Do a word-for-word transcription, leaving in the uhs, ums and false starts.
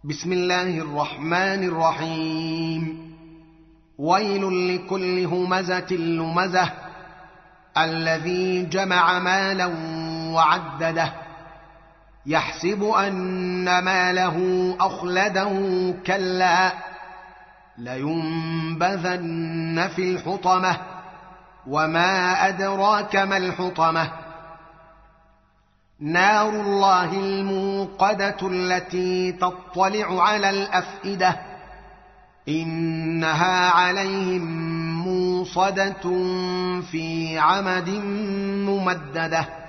بسم الله الرحمن الرحيم ويل لكل همزة لمزة الذي جمع مالا وعدده يحسب أن ماله أخلده كلا لينبذن في الحطمة وما أدراك ما الحطمة نار الله الموقدة التي تطلع على الأفئدة إنها عليهم موصدة في عمد ممددة